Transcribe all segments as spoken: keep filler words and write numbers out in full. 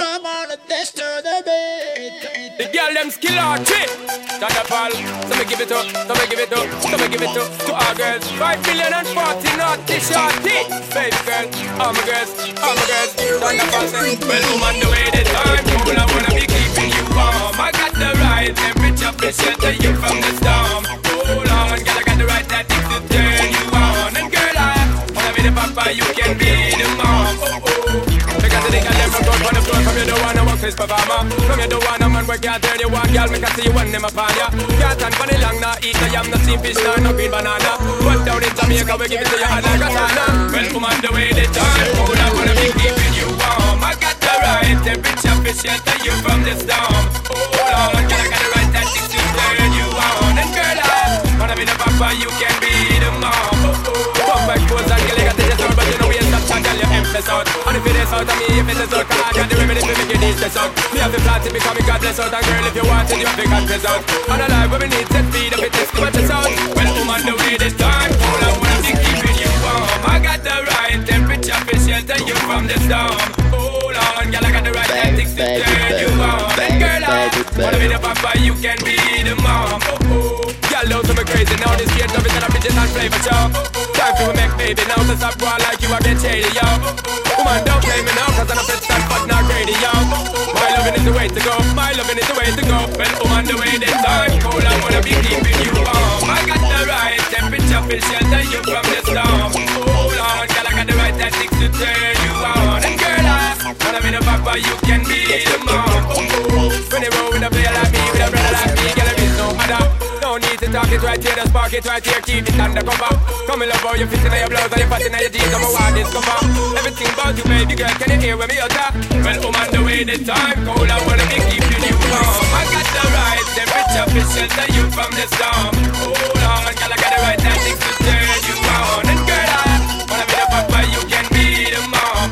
come on and test to the beat. The girl them skill out shit. Thunderfall, so me give it up, so me give it up, so me give it up to our girls. Five million and forty naughty shorty. Baby girl, all my girls, all my girls. Thunderfall say, well, woman, the way the time cool, I wanna be keeping you warm. I got the right temperature to shelter you from the storm. Hold on, girl, I got the right tactics to turn you on. And girl, I wanna be the papa, you can be the mom. Oh, oh. Because the nigga them from on the floor, from you don't wanna work this performer. From you don't wanna man work, can't turn you on, girl, make I see you when them upon ya. Can't stand for the long, nah, eat the yam, no steam fish, nah, no green banana. But down in Jamaica, we give it to you hot like a sauna. Well, woman, the way they time, cool, I wanna be keeping you warm. I got the right temperature to shelter you from the storm. Hold on, girl, I got the right tactics to turn you on. And girl, I wanna be the papa, you can be the mom. Fuck back pose and girl, you got to just out, but you know we ain't stop chat, girl, you empress out. And if it is out of me, if it is out, cause I got the remedy to make you need stress out. Me have the plan to become a God bless out. And girl, if you want it, you have to confess out. And a life where we need set feed, if it is too much out. Well, woman, the way this time, cool, I wanna be keeping you warm. I got the right temperature to shelter you from the storm. Hold on, girl, I got the right tactics to turn you on. And girl, I wanna be the papa, you can be the mom. Oh, oh. Girl, those are me crazy now. This kid love it and I'm bitches and flavor show. Time for me make baby now, to stop going like you I get shady, yo. Woman, don't play me now, cause I'm a fit stand but not ready, yo. My loving is the way to go, my loving is the way to go. Well, woman, the way this time cold, I wanna be keeping you warm. I got the right temperature to shelter you from the storm. Hold on, girl, I got the right tactics to turn you on. And girl, I wanna be the papa, you can be the mom. When they roll with a player like me, with a brother like me, girl, there is no other. No need to talk it right here, just spark it right here, keep it undercover. Come in love how you fit in your blouse and you fat in your jeans, I'm a wild discover. Everything about you, baby girl, can you hear when me utter? Well, I'm on the way the time cold, I wanna be keeping you warm. I got the right temperature to shelter you from the storm. Hold on, girl, I got the right tactics to turn you on. And girl, I wanna be the papa, you can be the mom.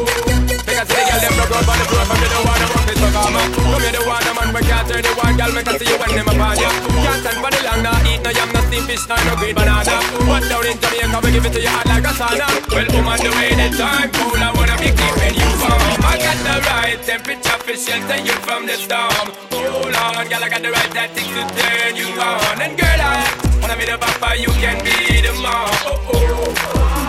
Make I see the girl, them broke out on the floor, from you don't wanna work this performer. From you don't wanna man, we can't turn you on, girl, make I see you when them upon you. Can't stand for the long, nah, eat no yam, no steam fish, nah, no green banana. But down in Jamaica, we give it to you hot like a sauna. Well, I'm on the way the time cool, I wanna be keeping you warm. I got the right temperature to shelter you from the storm. Hold on, girl, I got the right tactics to turn you on. And girl, I wanna be the papa, you can be the mom. Oh, oh.